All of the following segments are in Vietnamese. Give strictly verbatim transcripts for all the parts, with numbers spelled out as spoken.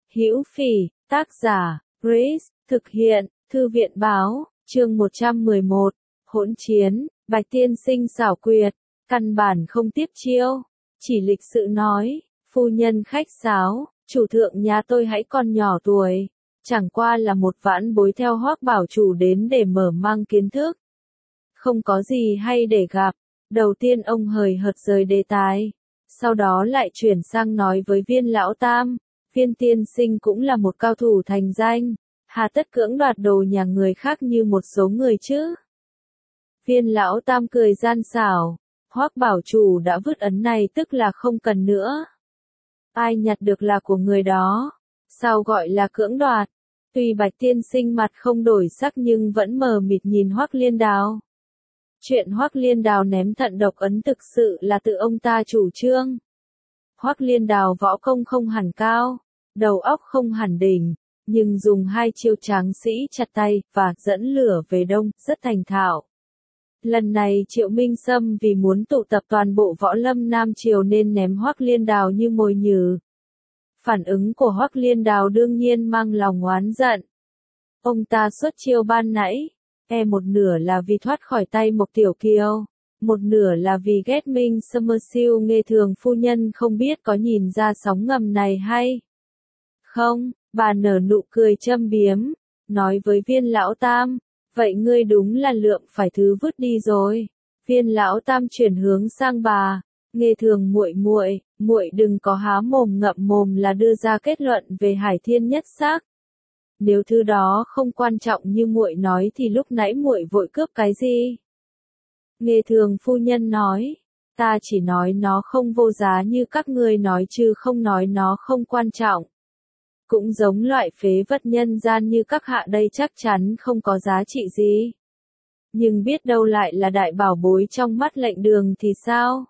Hữu Phỉ, tác giả, Grace, thực hiện, Thư viện báo, chương một trăm mười một, hỗn chiến, Bạch tiên sinh xảo quyệt, căn bản không tiếp chiêu, chỉ lịch sự nói, phu nhân khách sáo, chủ thượng nhà tôi hãy còn nhỏ tuổi, chẳng qua là một vãn bối theo Hoắc bảo chủ đến để mở mang kiến thức. Không có gì hay để gặp, đầu tiên ông hời hợt rời đề tài, sau đó lại chuyển sang nói với Viên lão tam, Viên tiên sinh cũng là một cao thủ thành danh, hà tất cưỡng đoạt đồ nhà người khác như một số người chứ. Viên lão tam cười gian xảo, Hoắc bảo chủ đã vứt ấn này tức là không cần nữa. Ai nhặt được là của người đó, sao gọi là cưỡng đoạt. Tuy Bạch tiên sinh mặt không đổi sắc nhưng vẫn mờ mịt nhìn Hoắc Liên Đào. Chuyện Hoắc Liên Đào ném thận độc ấn thực sự là tự ông ta chủ trương. Hoắc Liên Đào võ công không hẳn cao, đầu óc không hẳn đỉnh, nhưng dùng hai chiêu tráng sĩ chặt tay và dẫn lửa về đông rất thành thạo. Lần này Triệu Minh Sâm vì muốn tụ tập toàn bộ võ lâm Nam Triều nên ném Hoắc Liên Đào như mồi nhử. Phản ứng của Hoắc Liên Đào đương nhiên mang lòng oán giận. Ông ta xuất chiêu ban nãy, e một nửa là vì thoát khỏi tay Mộc Tiểu Kiều, một nửa là vì ghét Minh Summersill Nghê Thường phu nhân không biết có nhìn ra sóng ngầm này hay không. Bà nở nụ cười châm biếm, nói với Viên lão tam, vậy ngươi đúng là lượng phải thứ vứt đi rồi. Viên lão tam chuyển hướng sang bà, Nghê Thường muội muội, muội đừng có há mồm ngậm mồm là đưa ra kết luận về Hải Thiên Nhất Sắc. Nếu thứ đó không quan trọng như muội nói thì lúc nãy muội vội cướp cái gì? Nghê Thường phu nhân nói, ta chỉ nói nó không vô giá như các ngươi nói chứ không nói nó không quan trọng. Cũng giống loại phế vật nhân gian như các hạ đây chắc chắn không có giá trị gì. Nhưng biết đâu lại là đại bảo bối trong mắt lệnh đường thì sao?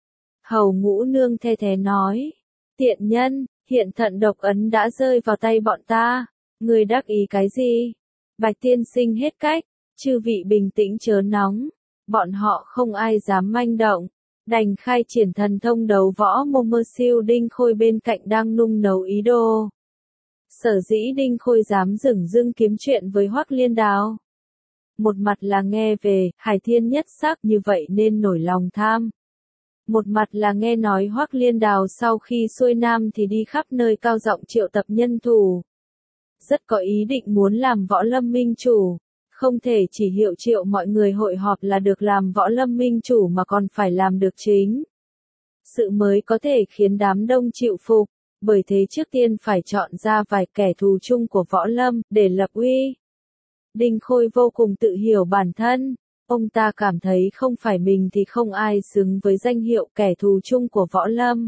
Hầu Ngũ Nương the thé nói, tiện nhân, hiện thận độc ấn đã rơi vào tay bọn ta, người đắc ý cái gì? Bạch tiên sinh hết cách, chư vị bình tĩnh chớ nóng, bọn họ không ai dám manh động, đành khai triển thần thông đấu võ mô mơ siêu Đinh Khôi bên cạnh đang nung nấu ý đồ. Sở dĩ Đinh Khôi dám dửng dưng kiếm chuyện với Hoắc Liên Đào. Một mặt là nghe về Hải Thiên Nhất Sắc như vậy nên nổi lòng tham. Một mặt là nghe nói Hoắc Liên Đào sau khi xuôi nam thì đi khắp nơi cao giọng triệu tập nhân thủ. Rất có ý định muốn làm võ lâm minh chủ, không thể chỉ hiệu triệu mọi người hội họp là được làm võ lâm minh chủ mà còn phải làm được chính sự mới có thể khiến đám đông chịu phục, bởi thế trước tiên phải chọn ra vài kẻ thù chung của võ lâm để lập uy. Đinh Khôi vô cùng tự hiểu bản thân, ông ta cảm thấy không phải mình thì không ai xứng với danh hiệu kẻ thù chung của võ lâm.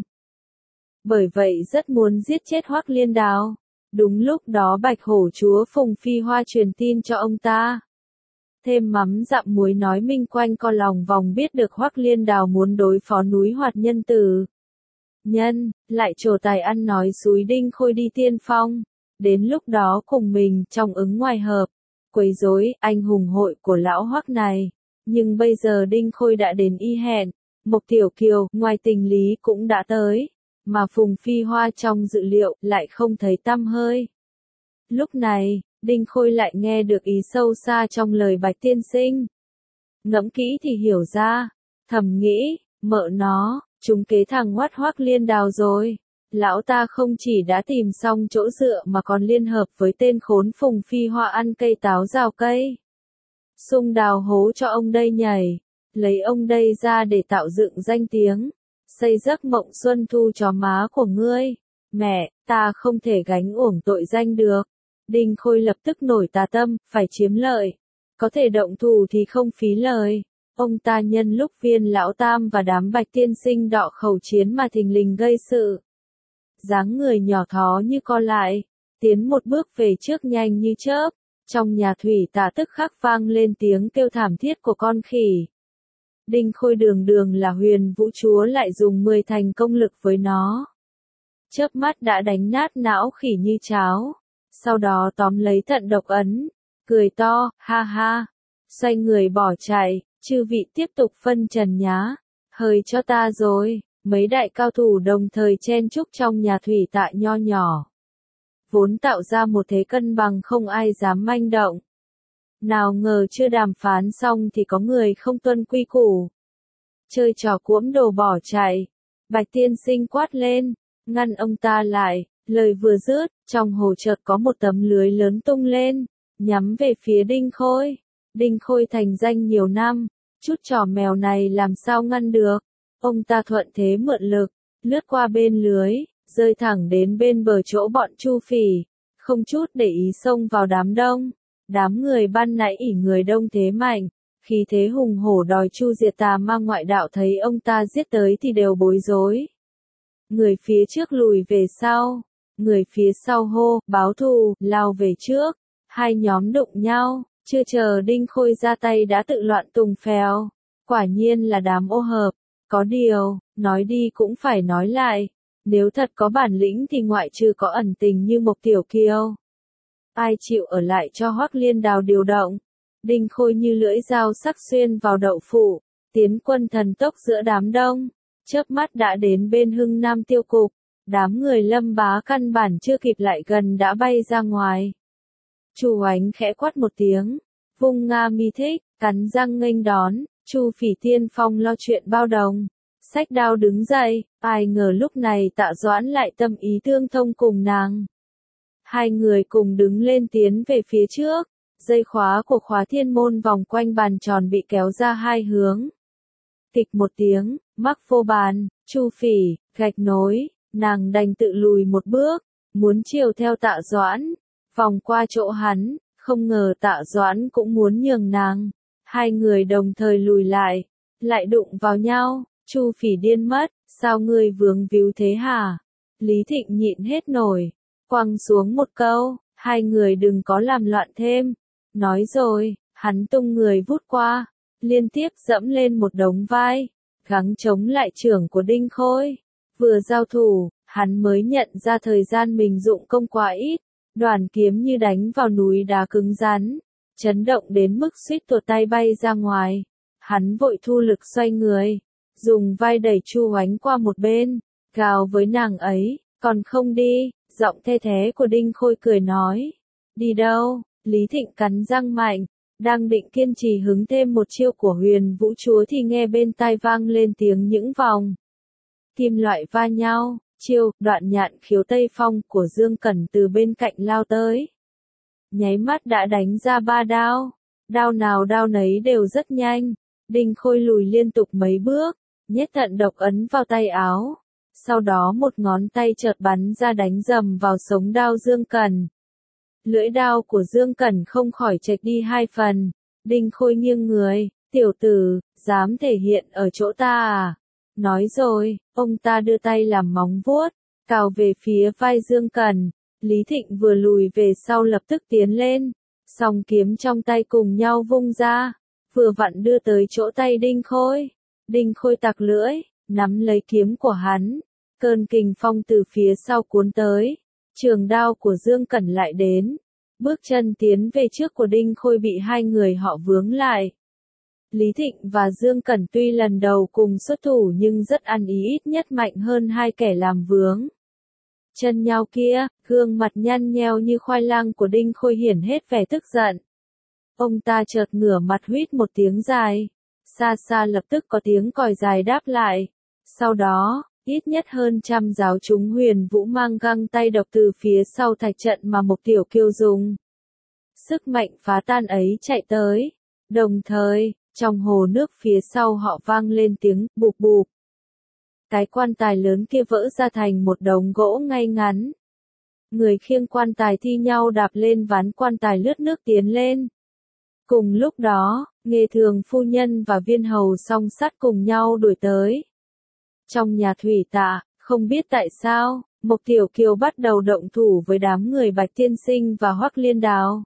Bởi vậy rất muốn giết chết Hoắc Liên Đào. Đúng lúc đó Bạch Hổ chúa Phùng Phi Hoa truyền tin cho ông ta. Thêm mắm dặm muối nói minh quanh co lòng vòng biết được Hoắc Liên Đào muốn đối phó núi Hoạt Nhân Tử. Nhân, lại trổ tài ăn nói xúi Đinh Khôi đi tiên phong. Đến lúc đó cùng mình trong ứng ngoài hợp, quấy rối anh hùng hội của lão Hoắc này. Nhưng bây giờ Đinh Khôi đã đến y hẹn, Mộc Tiểu Kiều ngoài tình lý cũng đã tới. Mà Phùng Phi Hoa trong dự liệu lại không thấy tăm hơi. Lúc này, Đinh Khôi lại nghe được ý sâu xa trong lời Bạch tiên sinh. Ngẫm kỹ thì hiểu ra, thầm nghĩ, mợ nó, chúng kế thằng ngoắt Hoắc Liên Đào rồi. Lão ta không chỉ đã tìm xong chỗ dựa mà còn liên hợp với tên khốn Phùng Phi Hoa ăn cây táo rào cây. Sung đào hố cho ông đây nhảy, lấy ông đây ra để tạo dựng danh tiếng. Xây giấc mộng xuân thu cho má của ngươi. Mẹ, ta không thể gánh uổng tội danh được. Đinh Khôi lập tức nổi tà tâm, phải chiếm lợi. Có thể động thủ thì không phí lời. Ông ta nhân lúc Viên lão tam và đám Bạch tiên sinh đọ khẩu chiến mà thình lình gây sự. Dáng người nhỏ thó như co lại, tiến một bước về trước nhanh như chớp. Trong nhà thủy tả tức khắc vang lên tiếng kêu thảm thiết của con khỉ. Đinh Khôi đường đường là huyền vũ chúa lại dùng mười thành công lực với nó. Chớp mắt đã đánh nát não khỉ như cháo. Sau đó tóm lấy thận độc ấn. Cười to, ha ha. Xoay người bỏ chạy, chư vị tiếp tục phân trần nhá. Hơi cho ta rồi. Mấy đại cao thủ đồng thời chen chúc trong nhà thủy tạ nho nhỏ. vốn tạo ra một thế cân bằng không ai dám manh động. Nào ngờ chưa đàm phán xong thì có người không tuân quy củ. Chơi trò cuỗm đồ bỏ chạy. Bạch tiên sinh quát lên, ngăn ông ta lại, lời vừa dứt, trong hồ chợt có một tấm lưới lớn tung lên, nhắm về phía Đinh Khôi. Đinh Khôi thành danh nhiều năm, chút trò mèo này làm sao ngăn được. Ông ta thuận thế mượn lực, lướt qua bên lưới, rơi thẳng đến bên bờ chỗ bọn Chu Phỉ, không chút để ý xông vào đám đông. Đám người ban nãy ỉ người đông thế mạnh, khí thế hùng hổ đòi chu diệt tà ma ngoại đạo thấy ông ta giết tới thì đều bối rối. Người phía trước lùi về sau, người phía sau hô, báo thù, lao về trước. Hai nhóm đụng nhau, chưa chờ Đinh Khôi ra tay đã tự loạn tùng phèo. Quả nhiên là đám ô hợp. Có điều, nói đi cũng phải nói lại, nếu thật có bản lĩnh thì ngoại trừ có ẩn tình như Mộc Tiểu Kiều, ai chịu ở lại cho Hoắc Liên Đào điều động. Đinh Khôi như lưỡi dao sắc xuyên vào đậu phụ, tiến quân thần tốc giữa đám đông, chớp mắt đã đến bên Hưng Nam tiêu cục, đám người Lâm Bá căn bản chưa kịp lại gần đã bay ra ngoài. Chu Oánh khẽ quát một tiếng, vung Nga mi thích, cắn răng nghênh đón. Chu Phỉ tiên phong lo chuyện bao đồng, xách đao đứng dậy, ai ngờ lúc này Tạ Doãn lại tâm ý tương thông cùng nàng. Hai người cùng đứng lên tiến về phía trước, dây khóa của khóa thiên môn vòng quanh bàn tròn bị kéo ra hai hướng. Kịch một tiếng, mắc vô bàn, Chu Phỉ, gạch nối, nàng đành tự lùi một bước, muốn chiều theo Tạ Doãn, vòng qua chỗ hắn, không ngờ Tạ Doãn cũng muốn nhường nàng. Hai người đồng thời lùi lại, lại đụng vào nhau, Chu Phỉ điên mất, sao ngươi vướng víu thế hả? Lý Thịnh nhịn hết nổi, quăng xuống một câu, hai người đừng có làm loạn thêm. Nói rồi, hắn tung người vút qua, liên tiếp dẫm lên một đống vai, gắng chống lại trưởng của Đinh Khôi. Vừa giao thủ, hắn mới nhận ra thời gian mình dụng công quá ít, đoàn kiếm như đánh vào núi đá cứng rắn. Chấn động đến mức suýt tuột tay bay ra ngoài. Hắn vội thu lực xoay người, dùng vai đẩy Chu Oánh qua một bên, gào với nàng ấy, còn không đi. Giọng the thé của Đinh Khôi cười nói, đi đâu? Lý Thịnh cắn răng mạnh, đang định kiên trì hứng thêm một chiêu của Huyền Vũ Chúa thì nghe bên tai vang lên tiếng những vòng kim loại va nhau. Chiêu đoạn nhạn khiếu Tây Phong của Dương Cẩn từ bên cạnh lao tới, nháy mắt đã đánh ra ba đao, đao nào đao nấy đều rất nhanh. Đinh Khôi lùi liên tục mấy bước, nhét thận độc ấn vào tay áo, sau đó một ngón tay chợt bắn ra đánh dầm vào sống đao Dương Cẩn. Lưỡi đao của Dương Cẩn không khỏi chệch đi hai phần. Đinh Khôi nghiêng người, tiểu tử, dám thể hiện ở chỗ ta à? Nói rồi, ông ta đưa tay làm móng vuốt, cào về phía vai Dương Cẩn. Lý Thịnh vừa lùi về sau lập tức tiến lên, song kiếm trong tay cùng nhau vung ra, vừa vặn đưa tới chỗ tay Đinh Khôi. Đinh Khôi tặc lưỡi, nắm lấy kiếm của hắn, cơn kình phong từ phía sau cuốn tới, trường đao của Dương Cẩn lại đến, bước chân tiến về trước của Đinh Khôi bị hai người họ vướng lại. Lý Thịnh và Dương Cẩn tuy lần đầu cùng xuất thủ nhưng rất ăn ý, ít nhất mạnh hơn hai kẻ làm vướng. Chân nhau kia, gương mặt nhăn nheo như khoai lang của Đinh Khôi hiển hết vẻ tức giận. Ông ta chợt ngửa mặt huýt một tiếng dài, xa xa lập tức có tiếng còi dài đáp lại. Sau đó, ít nhất hơn trăm giáo chúng Huyền Vũ mang găng tay độc từ phía sau thạch trận mà Mộc Tiểu Kiều dùng sức mạnh phá tan ấy chạy tới. Đồng thời, trong hồ nước phía sau họ vang lên tiếng bụp bụp. Cái quan tài lớn kia vỡ ra thành một đống gỗ ngay ngắn. Người khiêng quan tài thi nhau đạp lên ván quan tài lướt nước tiến lên. Cùng lúc đó, Nghê Thường phu nhân và Viên hầu song sắt cùng nhau đuổi tới. Trong nhà Thủy Tạ, không biết tại sao, Mộc Tiểu Kiều bắt đầu động thủ với đám người Bạch Tiên Sinh và Hoắc Liên Đào.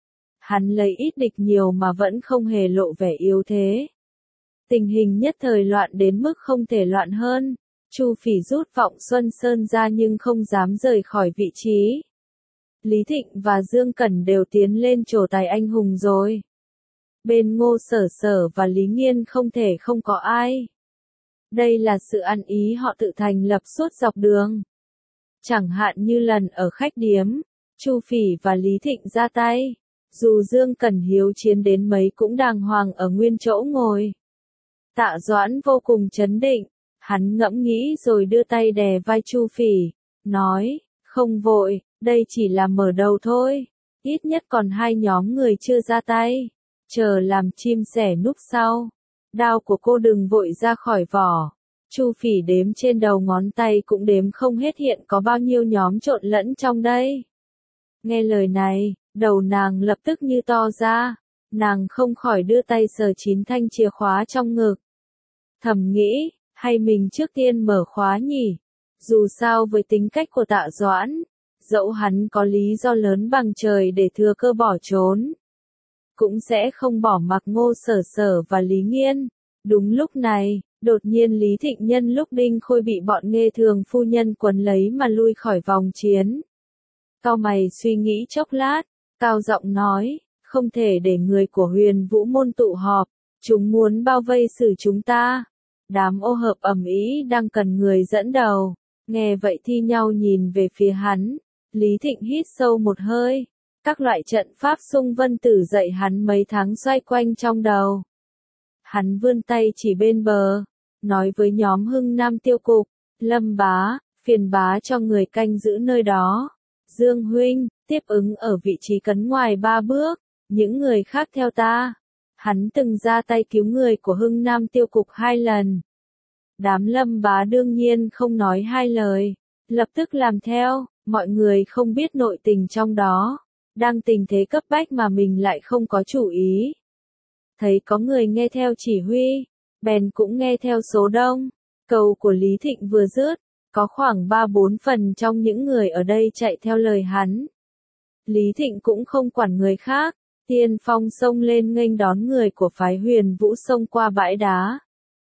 Hắn lấy ít địch nhiều mà vẫn không hề lộ vẻ yếu thế. Tình hình nhất thời loạn đến mức không thể loạn hơn. Chu Phỉ rút Vọng Xuân Sơn ra nhưng không dám rời khỏi vị trí. Lý Thịnh và Dương Cẩn đều tiến lên trổ tài anh hùng rồi. Bên Ngô Sở Sở và Lý Nghiên không thể không có ai. Đây là sự ăn ý họ tự thành lập suốt dọc đường. Chẳng hạn như lần ở khách điếm, Chu Phỉ và Lý Thịnh ra tay. Dù Dương Cẩn hiếu chiến đến mấy cũng đàng hoàng ở nguyên chỗ ngồi. Tạ Doãn vô cùng chấn định, hắn ngẫm nghĩ rồi đưa tay đè vai Chu Phỉ, nói, không vội, đây chỉ là mở đầu thôi, ít nhất còn hai nhóm người chưa ra tay, chờ làm chim sẻ núp sau. Đao của cô đừng vội ra khỏi vỏ. Chu Phỉ đếm trên đầu ngón tay cũng đếm không hết hiện có bao nhiêu nhóm trộn lẫn trong đây. Nghe lời này, đầu nàng lập tức như to ra, nàng không khỏi đưa tay sờ chín thanh chìa khóa trong ngực. Thầm nghĩ, hay mình trước tiên mở khóa nhỉ? Dù sao với tính cách của Tạ Doãn, dẫu hắn có lý do lớn bằng trời để thừa cơ bỏ trốn, cũng sẽ không bỏ mặc Ngô Sở Sở và Lý Nghiên. Đúng lúc này, đột nhiên Lý Thịnh nhân lúc Đinh Khôi bị bọn Nghê Thường phu nhân quấn lấy mà lui khỏi vòng chiến. Cao mày suy nghĩ chốc lát, cao giọng nói, không thể để người của Huyền Vũ môn tụ họp, chúng muốn bao vây xử chúng ta. Đám ô hợp ầm ĩ đang cần người dẫn đầu, nghe vậy thi nhau nhìn về phía hắn. Lý Thịnh hít sâu một hơi, các loại trận pháp xung vân tử dậy hắn mấy tháng xoay quanh trong đầu. Hắn vươn tay chỉ bên bờ, nói với nhóm Hưng Nam tiêu cục, Lâm bá, phiền bá cho người canh giữ nơi đó. Dương huynh, tiếp ứng ở vị trí cấn ngoài ba bước, những người khác theo ta. Hắn từng ra tay cứu người của Hưng Nam tiêu cục hai lần. Đám Lâm bá đương nhiên không nói hai lời, lập tức làm theo, mọi người không biết nội tình trong đó. Đang tình thế cấp bách mà mình lại không có chủ ý. Thấy có người nghe theo chỉ huy, bèn cũng nghe theo số đông. Cầu của Lý Thịnh vừa dứt, có khoảng ba bốn phần trong những người ở đây chạy theo lời hắn. Lý Thịnh cũng không quản người khác, tiên phong xông lên nghênh đón người của phái Huyền Vũ xông qua bãi đá.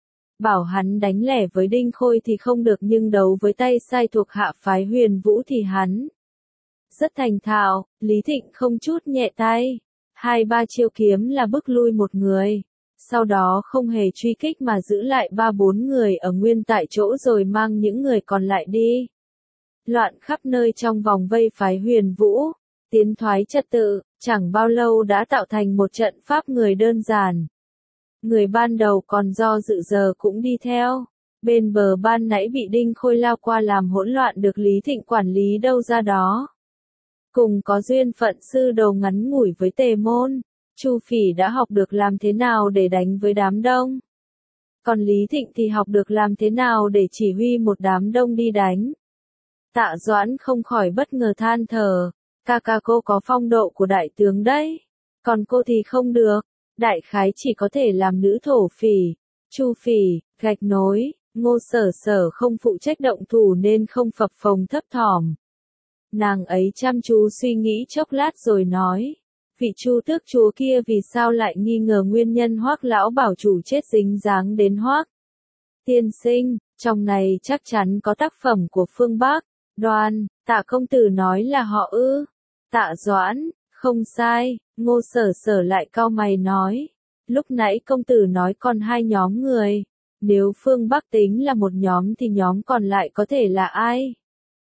Bảo hắn đánh lẻ với Đinh Khôi thì không được, nhưng đấu với tay sai thuộc hạ phái Huyền Vũ thì hắn rất thành thạo. Lý Thịnh không chút nhẹ tay, hai ba chiêu kiếm là bức lui một người, sau đó không hề truy kích mà giữ lại ba bốn người ở nguyên tại chỗ rồi mang những người còn lại đi. Loạn khắp nơi trong vòng vây phái Huyền Vũ, tiến thoái trật tự, chẳng bao lâu đã tạo thành một trận pháp người đơn giản. Người ban đầu còn do dự giờ cũng đi theo. Bên bờ ban nãy bị Đinh Khôi lao qua làm hỗn loạn được Lý Thịnh quản lý đâu ra đó. Cùng có duyên phận sư đầu ngắn ngủi với Tề Môn, Chu Phỉ đã học được làm thế nào để đánh với đám đông. Còn Lý Thịnh thì học được làm thế nào để chỉ huy một đám đông đi đánh. Tạ Doãn không khỏi bất ngờ than thở, ca ca cô có phong độ của đại tướng đấy, còn cô thì không được, đại khái chỉ có thể làm nữ thổ phỉ. Chu Phỉ, gạch nối, Ngô Sở Sở không phụ trách động thủ nên không phập phồng thấp thỏm. Nàng ấy chăm chú suy nghĩ chốc lát rồi nói, vị Chu tước chúa kia vì sao lại nghi ngờ nguyên nhân Hoắc lão bảo chủ chết dính dáng đến Hoắc tiên sinh, trong này chắc chắn có tác phẩm của phương Bắc. Đoan, Tạ công tử nói là họ ư? Tạ Doãn, không sai. Ngô Sở Sở lại cau mày nói, lúc nãy công tử nói còn hai nhóm người, nếu phương Bắc tính là một nhóm thì nhóm còn lại có thể là ai?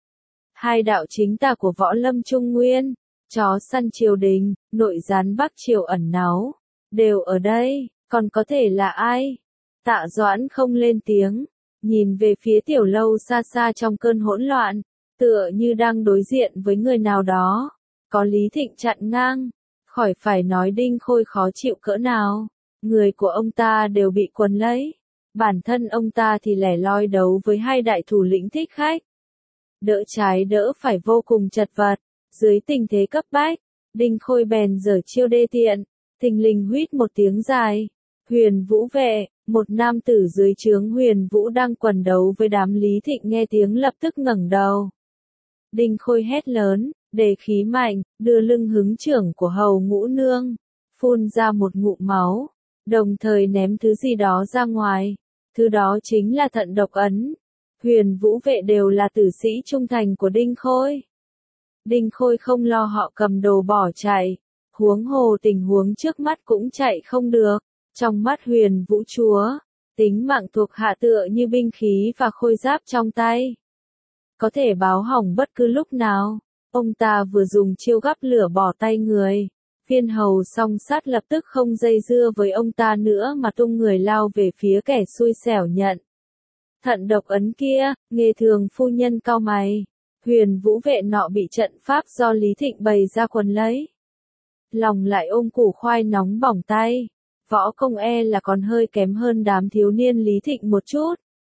Hai đạo chính tà của võ lâm Trung Nguyên, chó săn triều đình, nội gián Bắc triều ẩn náu, đều ở đây, còn có thể là ai? Tạ Doãn không lên tiếng, nhìn về phía tiểu lâu xa xa trong cơn hỗn loạn, tựa như đang đối diện với người nào đó. Có Lý Thịnh chặn ngang, khỏi phải nói Đinh Khôi khó chịu cỡ nào, người của ông ta đều bị quấn lấy, bản thân ông ta thì lẻ loi đấu với hai đại thủ lĩnh thích khách. Đỡ trái đỡ phải vô cùng chật vật, dưới tình thế cấp bách, Đinh Khôi bèn giở chiêu đê tiện, thình lình huýt một tiếng dài. Huyền Vũ vệ, một nam tử dưới trướng Huyền Vũ đang quần đấu với đám Lý Thịnh nghe tiếng lập tức ngẩng đầu. Đinh Khôi hét lớn, đề khí mạnh, đưa lưng hứng trưởng của hầu ngũ nương, phun ra một ngụm máu, đồng thời ném thứ gì đó ra ngoài, thứ đó chính là thận độc ấn. Huyền Vũ vệ đều là tử sĩ trung thành của Đinh Khôi. Đinh Khôi không lo họ cầm đồ bỏ chạy, huống hồ tình huống trước mắt cũng chạy không được. Trong mắt Huyền Vũ chúa, tính mạng thuộc hạ tựa như binh khí và khôi giáp trong tay, có thể báo hỏng bất cứ lúc nào. Ông ta vừa dùng chiêu gắp lửa bỏ tay người. Viên hầu song sát lập tức không dây dưa với ông ta nữa mà tung người lao về phía kẻ xui xẻo nhận. Thận độc ấn kia, Nghê Thường phu nhân cau mày. Huyền Vũ vệ nọ bị trận pháp do Lý Thịnh bày ra quần lấy. Lòng lại ôm củ khoai nóng bỏng tay. Võ công e là còn hơi kém hơn đám thiếu niên Lý Thịnh một chút.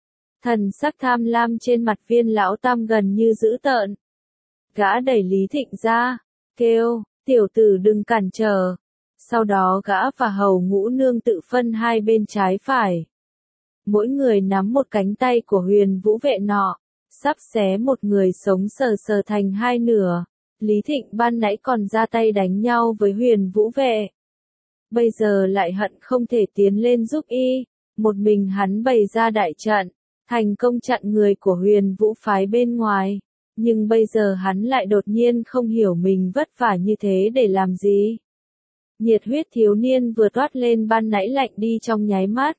Thần sắc tham lam trên mặt Viên lão tam gần như dữ tợn. Gã đẩy Lý Thịnh ra, kêu, tiểu tử đừng cản trở. Sau đó gã và hầu ngũ nương tự phân hai bên trái phải. Mỗi người nắm một cánh tay của Huyền Vũ vệ nọ, sắp xé một người sống sờ sờ thành hai nửa. Lý Thịnh ban nãy còn ra tay đánh nhau với Huyền Vũ vệ. Bây giờ lại hận không thể tiến lên giúp y, một mình hắn bày ra đại trận, thành công chặn người của Huyền Vũ phái bên ngoài. Nhưng bây giờ hắn lại đột nhiên không hiểu mình vất vả như thế để làm gì. Nhiệt huyết thiếu niên vừa toát lên ban nãy lạnh đi trong nháy mắt.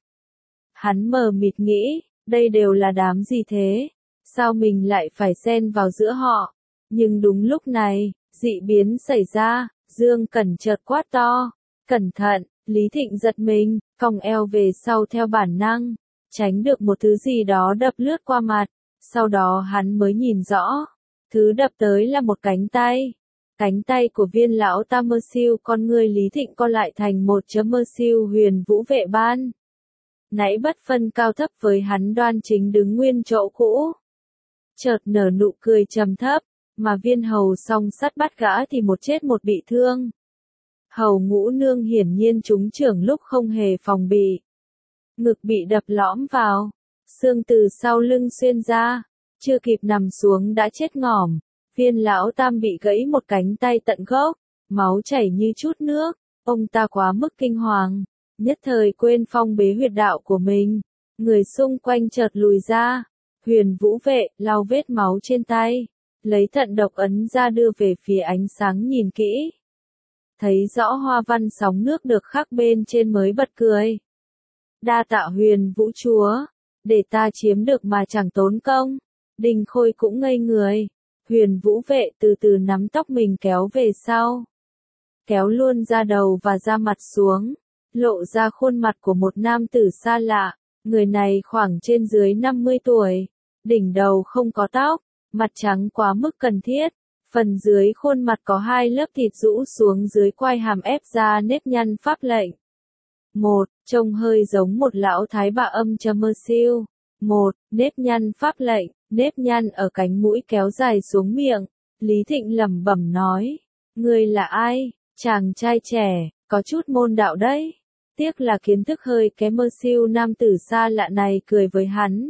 Hắn mờ mịt nghĩ, đây đều là đám gì thế? Sao mình lại phải xen vào giữa họ? Nhưng đúng lúc này, dị biến xảy ra, Dương Cẩn chợt quát to. Cẩn thận, Lý Thịnh giật mình, cong eo về sau theo bản năng, tránh được một thứ gì đó đập lướt qua mặt. Sau đó hắn mới nhìn rõ, thứ đập tới là một cánh tay. Cánh tay của Viên lão ta mơ siêu, con người Lý Thịnh co lại thành một chấm mơ siêu Huyền Vũ vệ ban. Nãy bất phân cao thấp với hắn đoan chính đứng nguyên chỗ cũ. Chợt nở nụ cười trầm thấp, mà Viên hầu song sắt bắt gã thì một chết một bị thương. Hầu ngũ nương hiển nhiên trúng trưởng lúc không hề phòng bị. Ngực bị đập lõm vào, xương từ sau lưng xuyên ra, chưa kịp nằm xuống đã chết ngỏm. Viên lão tam bị gãy một cánh tay tận gốc, máu chảy như chút nước, ông ta quá mức kinh hoàng, nhất thời quên phong bế huyệt đạo của mình. Người xung quanh chợt lùi ra, Huyền Vũ vệ lau vết máu trên tay, lấy thận độc ấn ra đưa về phía ánh sáng nhìn kỹ. Thấy rõ hoa văn sóng nước được khắc bên trên mới bật cười. Đa tạ Huyền Vũ chúa, để ta chiếm được mà chẳng tốn công. Đinh Khôi cũng ngây người. Huyền Vũ vệ từ từ nắm tóc mình kéo về sau. Kéo luôn da đầu và da mặt xuống. Lộ ra khuôn mặt của một nam tử xa lạ. Người này khoảng trên dưới năm mươi tuổi. Đỉnh đầu không có tóc. Mặt trắng quá mức cần thiết. Phần dưới khuôn mặt có hai lớp thịt rũ xuống dưới quai hàm ép ra nếp nhăn pháp lệnh. Một, trông hơi giống một lão thái bà âm trầm mơ siêu. Một, nếp nhăn pháp lệnh, nếp nhăn ở cánh mũi kéo dài xuống miệng. Lý Thịnh lẩm bẩm nói, ngươi là ai? Chàng trai trẻ, có chút môn đạo đấy. Tiếc là kiến thức hơi kém mơ siêu nam tử xa lạ này cười với hắn.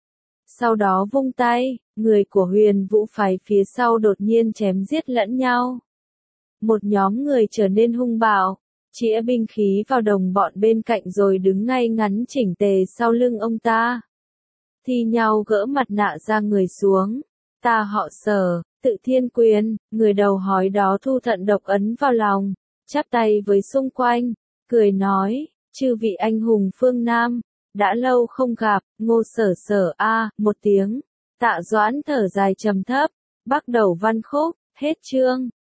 Sau đó vung tay, người của Huyền Vũ phái phía sau đột nhiên chém giết lẫn nhau. Một nhóm người trở nên hung bạo, chĩa binh khí vào đồng bọn bên cạnh rồi đứng ngay ngắn chỉnh tề sau lưng ông ta. Thi nhau gỡ mặt nạ ra người xuống. Ta họ Sở, Tự Thiên Quyền, người đầu hói đó thu thận độc ấn vào lòng, chắp tay với xung quanh, cười nói, chư vị anh hùng phương Nam, đã lâu không gặp, Ngô Sở Sở a, một tiếng. Tạ Doãn thở dài trầm thấp, bắt đầu văn khúc, hết chương.